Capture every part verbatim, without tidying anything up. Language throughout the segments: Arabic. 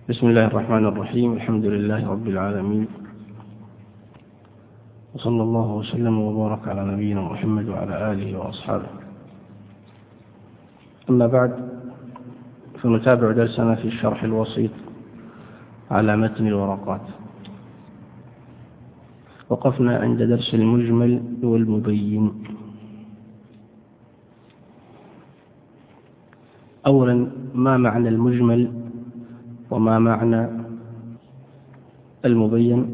بسم الله الرحمن الرحيم. الحمد لله رب العالمين، وصلى الله وسلم وبارك على نبينا محمد وعلى آله وأصحابه. أما بعد، فنتابع درسنا في الشرح الوسيط على متن الورقات. وقفنا عند درس المجمل والمبين. أولا، ما معنى المجمل وما معنى المبين؟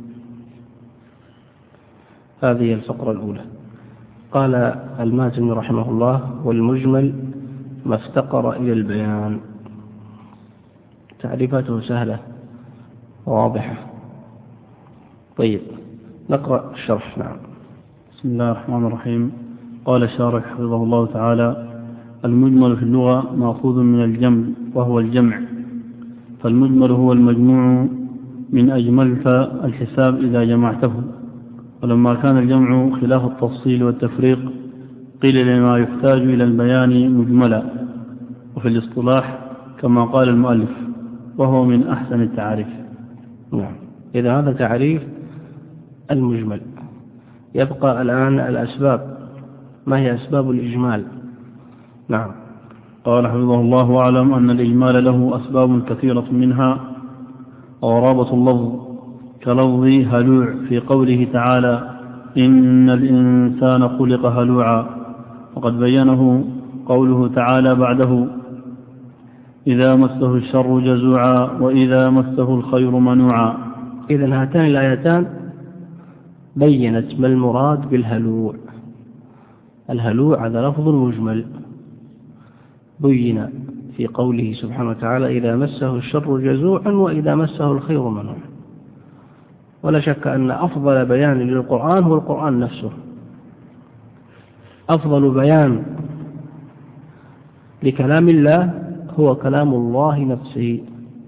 هذه الفقرة الأولى. قال المازني رحمه الله: والمجمل ما افتقر إلى البيان. تعريفاته سهلة وواضحة. طيب، نقرأ الشرح. نعم. بسم الله الرحمن الرحيم. قال الشارح حفظه الله تعالى: المجمل في اللغة مأخوذ من الجمع وهو الجمع، فالمجمل هو المجموع من أجملت الحساب إذا جمعته. ولما كان الجمع خلاف التفصيل والتفريق قيل لما يحتاج إلى البيان مجملا، وفي الاصطلاح كما قال المؤلف: وهو من أحسن التعاريف. نعم. إذا هذا تعريف المجمل. يبقى الآن الأسباب. ما هي أسباب الإجمال؟ نعم. قال حفظه الله: واعلم أن الإجمال له أسباب كثيرة، منها غرابة اللفظ كلفظ هلوع في قوله تعالى: إن الإنسان خلق هلوعا، وقد بينه قوله تعالى بعده: إذا مسه الشر جزوعا وإذا مسه الخير منوعا. إذن هاتان الآيتان بيّنت ما المراد بالهلوع. الهلوع هذا لفظ مجمل بين في قوله سبحانه وتعالى: إذا مسه الشر جزوعا وإذا مسه الخير منوعا. ولا شك أن أفضل بيان للقرآن هو القرآن نفسه. أفضل بيان لكلام الله هو كلام الله نفسه،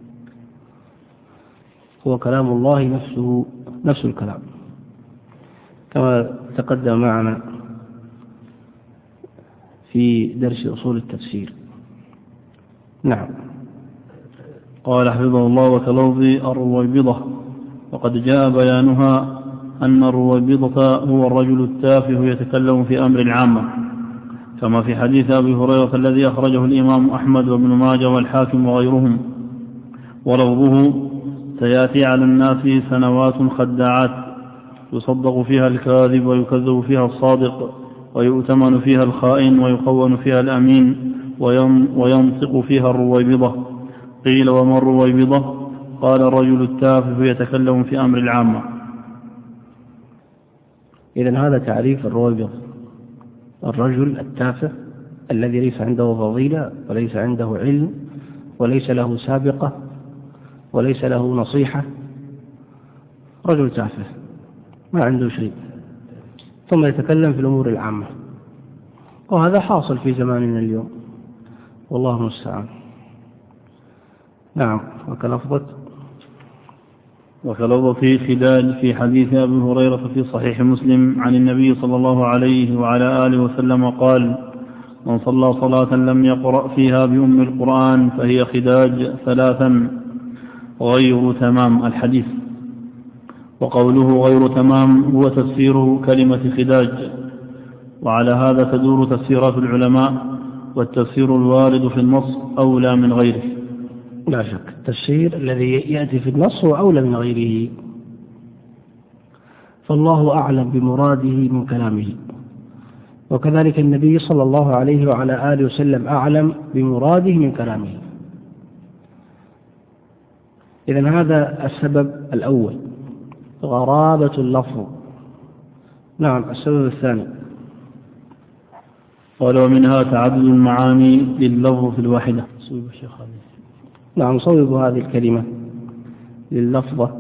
هو كلام الله نفسه، نفس الكلام، كما تقدم معنا في درس أصول التفسير. نعم. قال حفظه الله: وكلفظ الرويبضة، وقد جاء بيانها أن الرويبضة هو الرجل التافه يتكلم في أمر العامة، كما في حديث أبي هريرة الذي أخرجه الإمام أحمد وابن ماجه والحاكم وغيرهم، ولفظه: سيأتي على الناس سنوات خداعات يصدق فيها الكاذب ويكذب فيها الصادق، ويؤتمن فيها الخائن ويخون فيها الأمين، وينطق فيها الرويبضة. قيل: وما الرويبضة؟ قال: الرجل التافه يتكلم في أمر العامة. إذن هذا تعريف الرويبضة: الرجل التافه الذي ليس عنده فضيلة وليس عنده علم وليس له سابقة وليس له نصيحة، رجل تافه ما عنده شيء، ثم يتكلم في الأمور العامة. وهذا حاصل في زماننا اليوم، والله المستعان. نعم. وكلفظة وكلفظة خداج في حديث أبي هريرة في صحيح مسلم عن النبي صلى الله عليه وعلى آله وسلم قال: من صلى صلاة لم يقرأ فيها بأم القرآن فهي خداج ثلاثا غير تمام. الحديث. وقوله غير تمام هو تفسير كلمة خداج، وعلى هذا تدور تفسيرات العلماء، والتفسير الوارد في النص أولى من غيره. لا شك التفسير الذي يأتي في النص هو أولى من غيره، فالله أعلم بمراده من كلامه، وكذلك النبي صلى الله عليه وعلى آله وسلم أعلم بمراده من كلامه. إذن هذا السبب الأول، غرابة اللفظ. نعم. السبب الثاني: قال: ومنها تعدد المعاني لللفظ في الواحدة. نعم. صوب هذه الكلمة لللفظة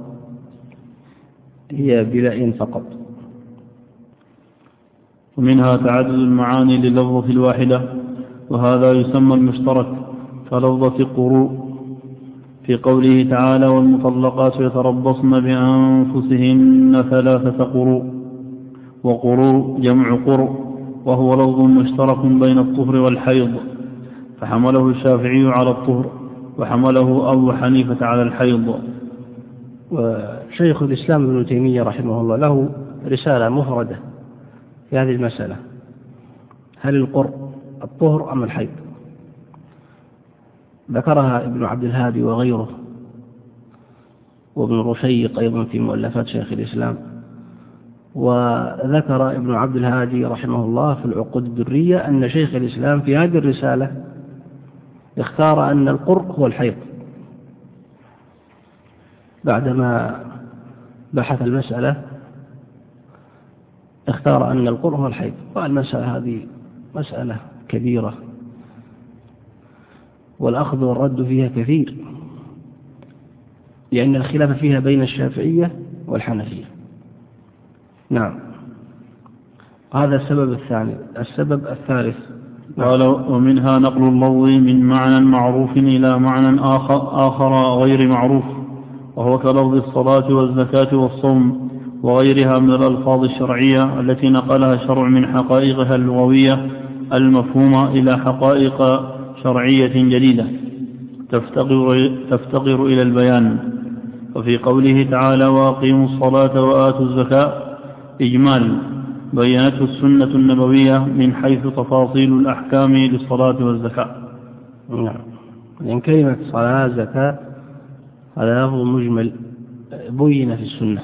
هي بلاء فقط. ومنها تعدد المعاني لللفظ في الواحدة، وهذا يسمى المشترك، كلفظة قروء في قوله تعالى: والمطلقات يتربصن بأنفسهن ثلاثة قروء. وقروء جمع قرء، وهو لفظ مشترك بين الطهر والحيض، فحمله الشافعي على الطهر، وحمله أبو حنيفة على الحيض. وشيخ الإسلام ابن تيمية رحمه الله له رسالة مفردة في هذه المسألة: هل القرء الطهر أم الحيض؟ ذكرها ابن عبد الهادي وغيره، وابن رشيق أيضا في مؤلفات شيخ الإسلام. وذكر ابن عبد الهادي رحمه الله في العقود الدرية أن شيخ الإسلام في هذه الرسالة اختار أن القرء هو الحيض، بعدما بحث المسألة اختار أن القرء هو الحيض. والمسألة هذه مسألة كبيرة والأخذ والرد فيها كثير، لأن الخلاف فيها بين الشافعية والحنفية. نعم، هذا السبب الثاني. السبب الثالث قال: ومنها نقل اللفظ من معنى معروف إلى معنى آخر, آخر غير معروف، وهو كلفظ الصلاة والزكاة والصوم وغيرها من الألفاظ الشرعية التي نقلها الشرع من حقائقها اللغوية المفهومة إلى حقائق شرعية جديدة تفتقر, تفتقر إلى البيان. وفي قوله تعالى: وأقيموا الصلاة وآتوا الزكاة إجمال بينته السنة النبوية من حيث تفاصيل الأحكام للصلاة والزكاة. نعم، لأن كلمة صلاة زكاة هذا لفظ مجمل بين في السنة.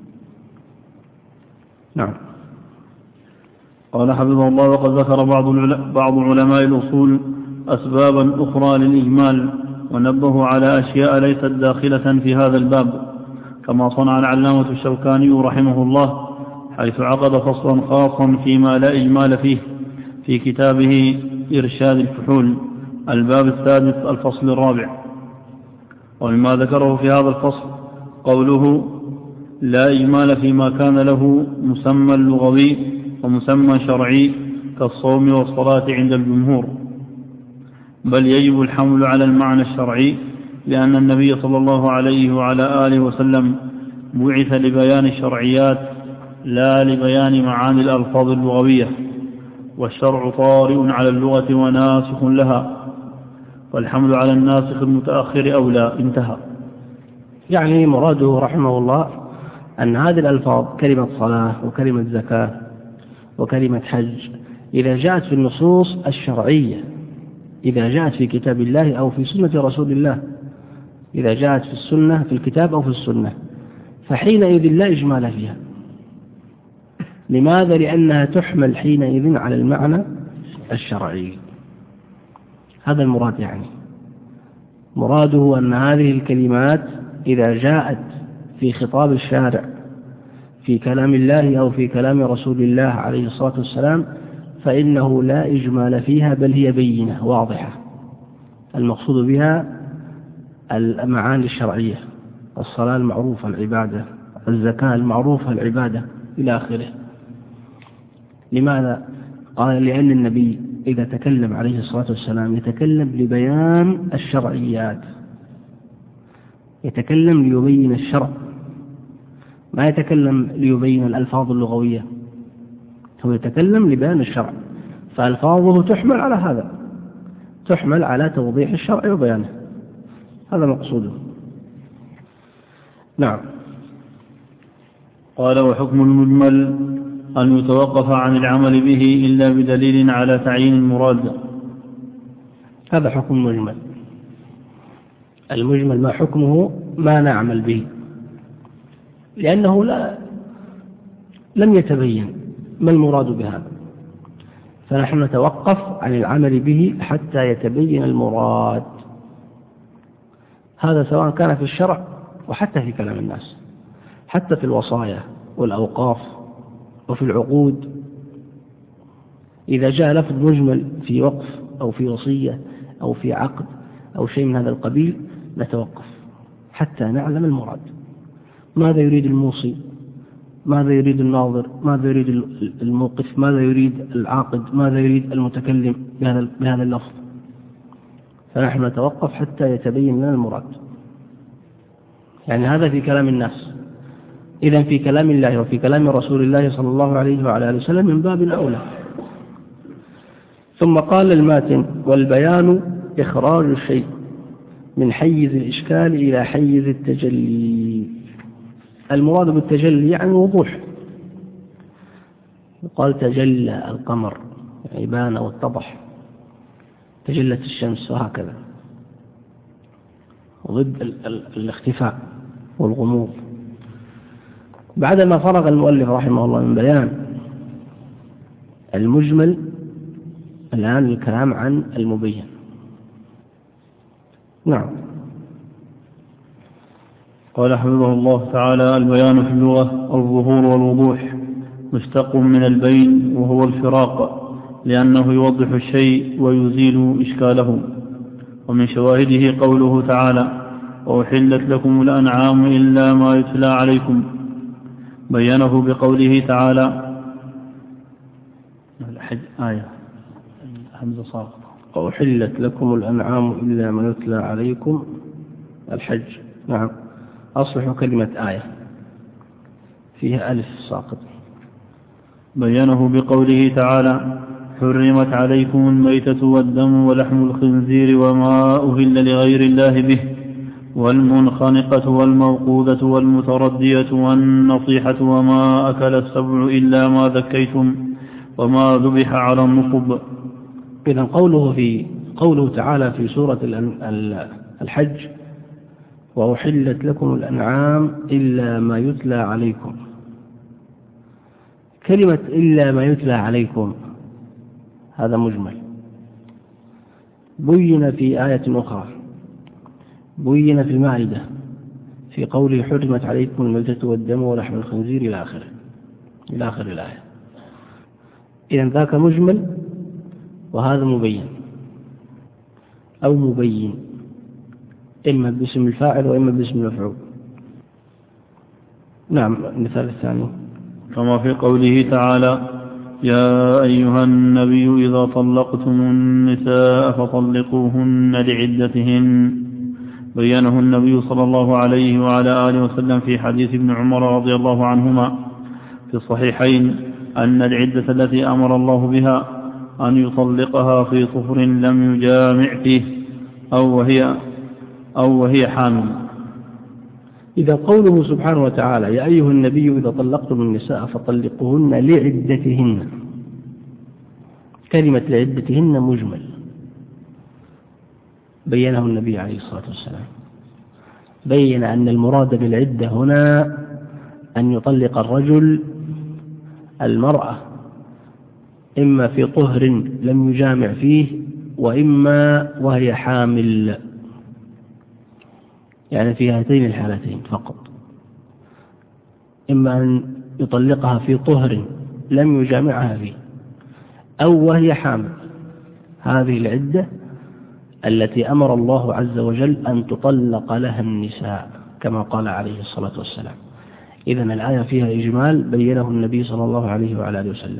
نعم. قال حفظه الله: وقد ذكر بعض بعض علماء الأصول أسبابا أخرى للإجمال، ونبه على أشياء ليست داخلة في هذا الباب، كما صنع العلامة الشوكاني رحمه الله، حيث عقد فصلا خاصا فيما لا إجمال فيه في كتابه إرشاد الفحول، الباب السادس الفصل الرابع. ومما ذكره في هذا الفصل قوله: لا إجمال فيما كان له مسمى لغوي ومسمى شرعي كالصوم والصلاة عند الجمهور، بل يجب الحمل على المعنى الشرعي، لأن النبي صلى الله عليه وعلى آله وسلم بعث لبيان الشرعيات لا لبيان معاني الألفاظ اللغوية، والشرع طارئ على اللغة وناسخ لها، والحمل على الناسخ المتأخر أولى. انتهى. يعني مراده رحمه الله أن هذه الألفاظ كلمة صلاة وكلمة زكاة وكلمة حج إذا جاءت في النصوص الشرعية، إذا جاءت في كتاب الله أو في سنة رسول الله، إذا جاءت في السنة في الكتاب أو في السنة، فحينئذ لا إجمال فيها. لماذا؟ لأنها تحمل حينئذ على المعنى الشرعي. هذا المراد. يعني مراده أن هذه الكلمات إذا جاءت في خطاب الشارع في كلام الله أو في كلام رسول الله عليه الصلاة والسلام فإنه لا إجمال فيها، بل هي بينة واضحة. المقصود بها المعاني الشرعية: الصلاة المعروفة العبادة، الزكاة المعروفة العبادة، إلى آخره. لماذا؟ قال: لأن النبي إذا تكلم عليه الصلاة والسلام يتكلم لبيان الشرعيات، يتكلم ليبين الشرع، ما يتكلم ليبين الألفاظ اللغوية، هو يتكلم لبيان الشرع، فألفاظه تحمل على هذا، تحمل على توضيح الشرع وبيانه. هذا مقصوده. نعم. قال: وحكم المجمل أن يتوقف عن العمل به إلا بدليل على تعيين المراد. هذا حكم المجمل. المجمل ما حكمه ما نعمل به، لأنه لا لم يتبين ما المراد بهذا، فنحن نتوقف عن العمل به حتى يتبين المراد. هذا سواء كان في الشرع وحتى في كلام الناس، حتى في الوصايا والأوقاف وفي العقود. إذا جاء لفظ مجمل في وقف أو في وصية أو في عقد أو شيء من هذا القبيل نتوقف حتى نعلم المراد. ماذا يريد الموصي؟ ماذا يريد الناظر؟ ماذا يريد الموقف؟ ماذا يريد العاقد؟ ماذا يريد المتكلم بهذا اللفظ؟ فنحن نتوقف حتى يتبين لنا المراد. يعني هذا في كلام الناس. إذن في كلام الله وفي كلام رسول الله صلى الله عليه وعلى آله وسلم من باب أولى. ثم قال الماتن: والبيان إخراج الشيء من حيز الإشكال إلى حيز التجلي. المراد بالتجلي يعني وضوح، يقال تجلى القمر يعني بان واتضح، تجلت الشمس وهكذا، ضد الاختفاء والغموض. بعدما فرغ المؤلف رحمه الله من بيان المجمل، الآن الكلام عن المبين. نعم. قال حفظه الله تعالى: البيان في اللغة الظهور والوضوح، مشتق من البين وهو الفراق، لأنه يوضح الشيء ويزيل إشكاله. ومن شواهده قوله تعالى: وأحلت لكم الأنعام إلا ما يتلى عليكم، بينه بقوله تعالى: الحج آية همزة ساقطة، وأحلت لكم الأنعام إلا ما يتلى عليكم الحج. نعم، أصلح كلمة آية فيها ألف ساقط. بينه بقوله تعالى: حرمت عليكم الميتة والدم ولحم الخنزير وما أهل لغير الله به، والمنخنقة والموقوذة والمتردية والنصيحة وما أكل السبع إلا ما ذكيتم وما ذبح على النصب. إذن قوله في قوله تعالى في سورة الحج: وأحلت لكم الأنعام إلا ما يتلى عليكم، كلمة إلا ما يتلى عليكم هذا مجمل، بين في آية أخرى، بين في المائدة في قوله: حرمت عليكم الميتة والدم ولحم الخنزير إلى آخره إلى آخر الآية. إذن ذاك مجمل وهذا مبين أو مبين، إما باسم الفاعل وإما باسم المفعول. نعم. المثال الثاني كما في قوله تعالى: يا أيها النبي إذا طلقتم النساء فطلقوهن لعدتهن، بينه النبي صلى الله عليه وعلى آله وسلم في حديث ابن عمر رضي الله عنهما في الصحيحين أن العدة التي أمر الله بها أن يطلقها في طهر لم يجامع فيه أو وهي, أو وهي حامل. إذا قوله سبحانه وتعالى: يا أيها النبي إذا طلقتم النساء فطلقوهن لعدتهن، كلمة لعدتهن مجمل، بينه النبي عليه الصلاة والسلام، بين أن المراد بالعدة هنا أن يطلق الرجل المرأة إما في طهر لم يجامع فيه وإما وهي حامل، يعني في هاتين الحالتين فقط، إما أن يطلقها في طهر لم يجامعها فيه أو وهي حامل. هذه العدة التي أمر الله عز وجل أن تطلق لها النساء كما قال عليه الصلاة والسلام. إذن الآية فيها إجمال بينه النبي صلى الله عليه وعلى آله وسلم.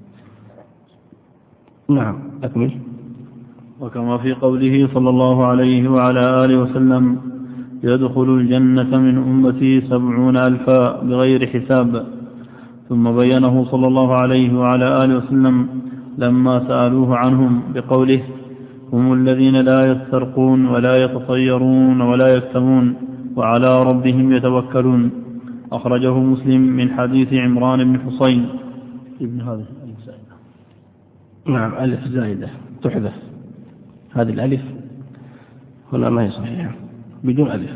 نعم، أكمل. وكما في قوله صلى الله عليه وعلى آله وسلم: يدخل الجنة من أمتي سبعون ألفا بغير حساب. ثم بينه صلى الله عليه وعلى آله وسلم لما سألوه عنهم بقوله: هم الذين لا يسترقون ولا يتطيرون ولا يكتمون وعلى ربهم يتوكلون. أخرجه مسلم من حديث عمران بن حصين ابن هذه الألف زائدة. نعم، ألف زائدة تحذف، هذه الألف هنا ما هي صحيحة، بدون ألف،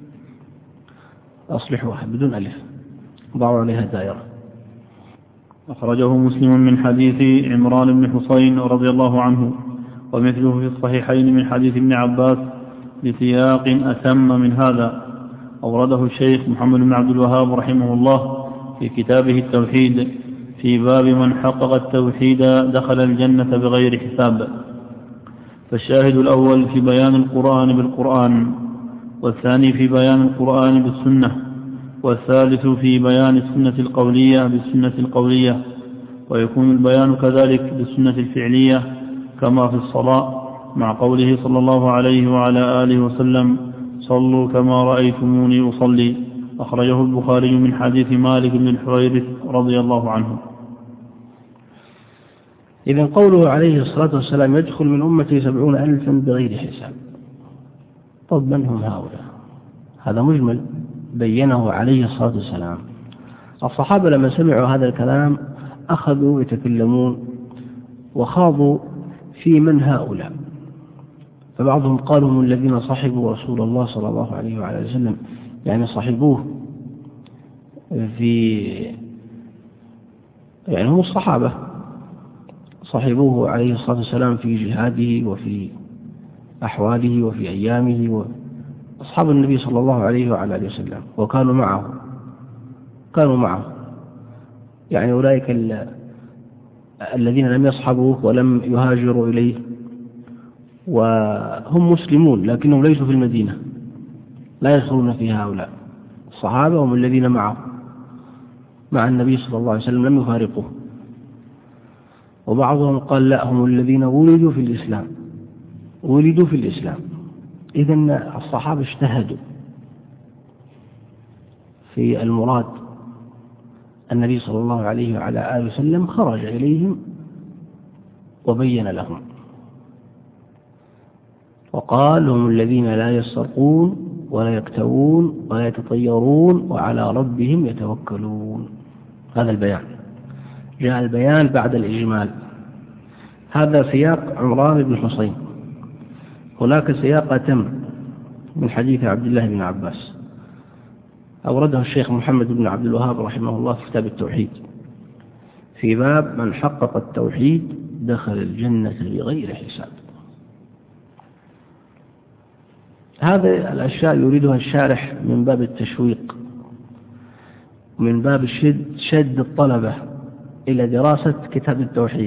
أصلحوها بدون ألف، ضعوا عليها دائرة. أخرجه مسلم من حديث عمران بن حصين رضي الله عنه، ومثله في الصحيحين من حديث ابن عباس بسياق أتم من هذا. أورده الشيخ محمد بن عبد الوهاب رحمه الله في كتابه التوحيد في باب من حقق التوحيد دخل الجنة بغير حساب. فالشاهد الأول في بيان القرآن بالقرآن، والثاني في بيان القرآن بالسنة، والثالث في بيان السنة القولية بالسنة القولية، ويكون البيان كذلك بالسنة الفعلية كما في الصلاة، مع قوله صلى الله عليه وعلى آله وسلم: صلوا كما رأيتموني أصلي. أخرجه البخاري من حديث مالك بن الحويرث رضي الله عنه. إذن قوله عليه الصلاة والسلام: يدخل من أمتي سبعون ألفا بغير حساب، طب من هم هؤلاء؟ هذا مجمل بينه عليه الصلاة والسلام. الصحابة لما سمعوا هذا الكلام أخذوا يتكلمون وخاضوا في من هؤلاء، فبعضهم قالوا هم الذين صحبوا رسول الله صلى الله عليه وعلى وسلم، يعني صحبوه في يعني هم الصحابة صحبوه عليه الصلاة والسلام في جهاده وفي أحواله وفي أيامه، وأصحاب النبي صلى الله عليه وعلى آله وسلم وكانوا معه كانوا معه يعني أولئك الذين لم يصحبوه ولم يهاجروا إليه وهم مسلمون لكنهم ليسوا في المدينة، لا يدخلون في هؤلاء. الصحابة هم الذين معه مع النبي صلى الله عليه وسلم لم يفارقوه. وبعضهم قال لا، هم الذين ولدوا في الإسلام ولدوا في الإسلام. إذن الصحابة اجتهدوا في المراد. النبي صلى الله عليه وعلى آله وسلم خرج إليهم وبين لهم وقال هم الذين لا يسرقون ولا يكتوون ولا يتطيرون وعلى ربهم يتوكلون. هذا البيان، جاء البيان بعد الإجمال. هذا سياق عمران بن حسين. هناك سياق أتم من حديث عبد الله بن عباس أورده الشيخ محمد بن عبد الوهاب رحمه الله في كتاب التوحيد في باب من حقق التوحيد دخل الجنة بغير حساب. هذه الأشياء يريدها الشارح من باب التشويق، من باب شد, شد الطلبة إلى دراسة كتاب التوحيد،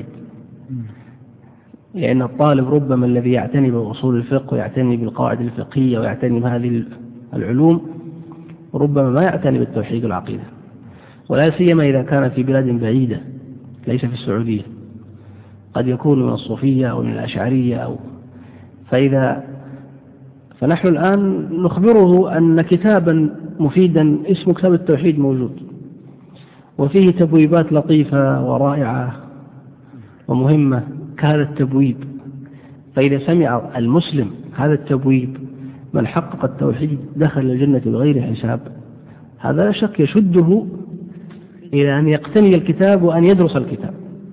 لأن الطالب ربما الذي يعتني بأصول الفقه ويعتني بالقواعد الفقهية ويعتني بهذه العلوم ربما ما يعتني بالتوحيد والعقيدة، ولا سيما إذا كان في بلاد بعيدة ليس في السعودية، قد يكون من الصوفية أو من الأشعرية أو فإذا فنحن الآن نخبره أن كتابا مفيدا اسمه كتاب التوحيد موجود وفيه تبويبات لطيفة ورائعة ومهمة كهذا التبويب. فإذا سمع المسلم هذا التبويب من حقق التوحيد دخل الجنة بغير حساب، هذا لا شك يشده إلى أن يقتني الكتاب وأن يدرس الكتاب،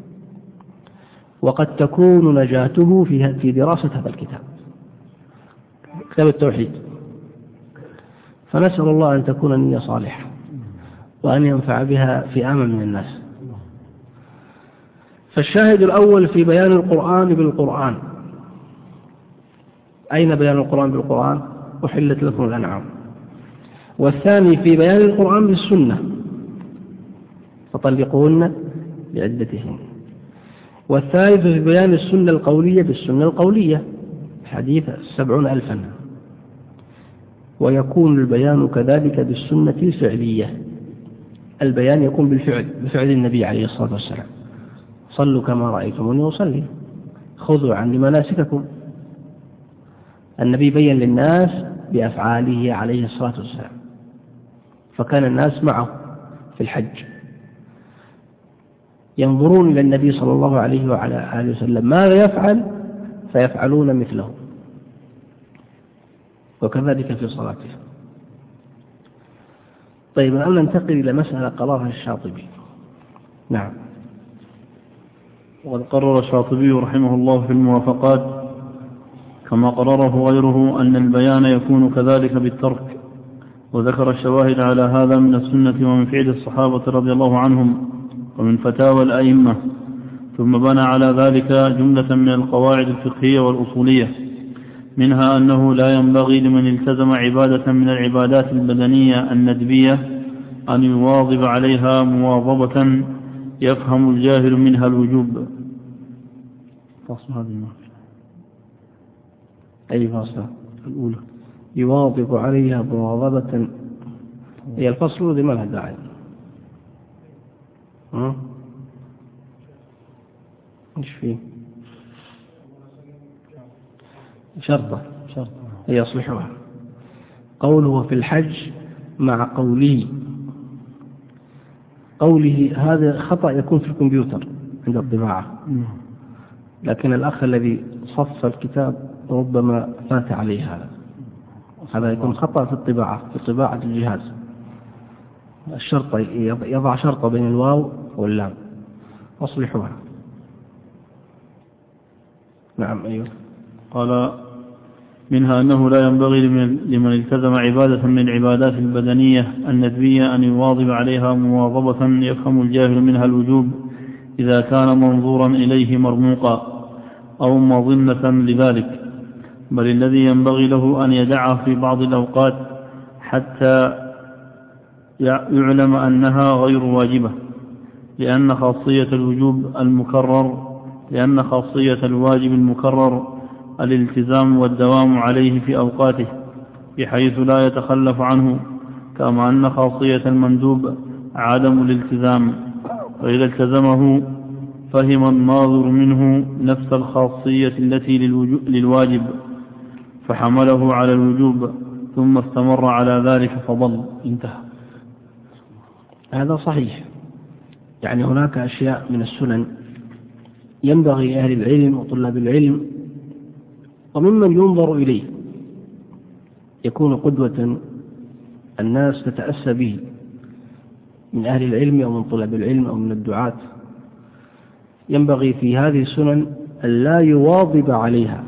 وقد تكون نجاته في دراسة هذا الكتاب كتاب التوحيد. فنسأل الله أن تكون النية صالحة وأن ينفع بها فئاما من الناس. فالشاهد الأول في بيان القرآن بالقرآن. أين بيان القرآن بالقرآن؟ أحلت لكم الأنعام. والثاني في بيان القرآن بالسنة، فطلقوهن بعدتهن. والثالث في بيان السنة القولية بالسنة القولية، حديث سبعون ألفا. ويكون البيان كذلك بالسنة الفعلية، البيان يكون بالفعل، بفعل النبي عليه الصلاة والسلام: صلوا كما رأيتموني أصلي، خذوا عني مناسككم. النبي بين للناس بأفعاله عليه الصلاة والسلام، فكان الناس معه في الحج ينظرون إلى النبي صلى الله عليه وعلى آله وسلم ماذا يفعل فيفعلون مثله، وكذلك في صلاته. طيب الآن ننتقل إلى مسألة قررها الشاطبي. نعم. وقد قرر الشاطبي رحمه الله في الموافقات كما قرره غيره أن البيان يكون كذلك بالترك، وذكر الشواهد على هذا من السنة ومن فعل الصحابة رضي الله عنهم ومن فتاوى الأئمة، ثم بنى على ذلك جملة من القواعد الفقهية والأصولية، منها أنه لا ينبغي لمن التزم عبادة من العبادات البدنية الندبية أن يواظب عليها مواظبة يفهم الجاهل منها الوجوب. فصل هذه المحفل. أي فصل؟ الأولى يواظب عليها مواظبة، هي الفصل ذي ما لها داعي. ها؟ إيش فيه؟ شرطة شرطة هي يصلحها. قوله في الحج مع قوله قوله هذا خطأ يكون في الكمبيوتر عند الطباعة، لكن الأخ الذي صف الكتاب ربما فات عليه هذا. هذا يكون خطأ في الطباعة في طباعة الجهاز. الشرطة يضع شرطة بين الواو واللام. أصلحوها. نعم. أيوه. قال منها أنه لا ينبغي لمن, لمن التزم عبادة من العبادات البدنية الندبية أن يواظب عليها مواظبة يفهم الجاهل منها الوجوب إذا كان منظورا إليه مرموقا أو مظنة لذلك، بل الذي ينبغي له أن يدعها في بعض الأوقات حتى يعلم أنها غير واجبة، لأن خاصية الوجوب المكرر لأن خاصية الواجب المكرر الالتزام والدوام عليه في أوقاته بحيث لا يتخلف عنه، كما أن خاصية المندوب عدم الالتزام، وإذا التزمه فهم الناظر منه نفس الخاصية التي للواجب فحمله على الوجوب ثم استمر على ذلك فضل. انتهى. هذا صحيح. يعني هناك أشياء من السنن ينبغي أهل العلم وطلاب العلم وممن ينظر إليه يكون قدوة الناس تتأسى به من أهل العلم أو من طلاب العلم أو من الدعاة، ينبغي في هذه السنن أن لا يواظب عليها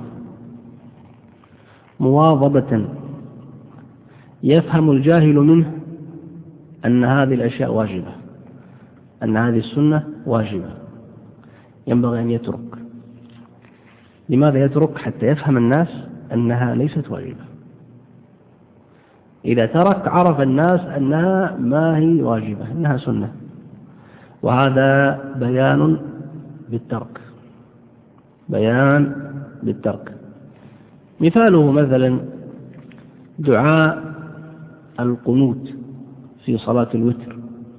مواظبة يفهم الجاهل منه أن هذه الأشياء واجبة، أن هذه السنة واجبة، ينبغي أن يترك. لماذا يترك؟ حتى يفهم الناس أنها ليست واجبة. إذا ترك عرف الناس أنها ما هي واجبة، أنها سنة، وهذا بيان بالترك، بيان بالترك. مثاله مثلا دعاء القنوت في صلاة الوتر،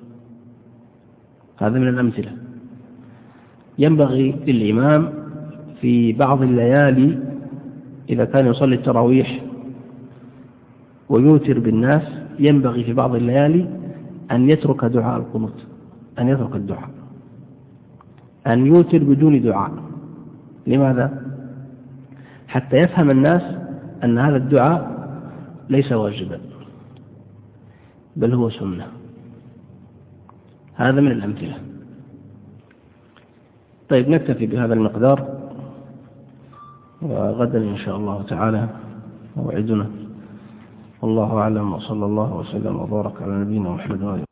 هذا من الأمثلة. ينبغي للإمام في بعض الليالي إذا كان يصلي التراويح ويوتر بالناس، ينبغي في بعض الليالي أن يترك دعاء القنوت، أن يترك الدعاء، أن يوتر بدون دعاء. لماذا؟ حتى يفهم الناس أن هذا الدعاء ليس واجبا بل هو سنة. هذا من الأمثلة. طيب نكتفي بهذا المقدار، وغدا إن شاء الله تعالى موعدنا. والله أعلم، وصلى الله وسلم وبارك على نبينا محمد وآله.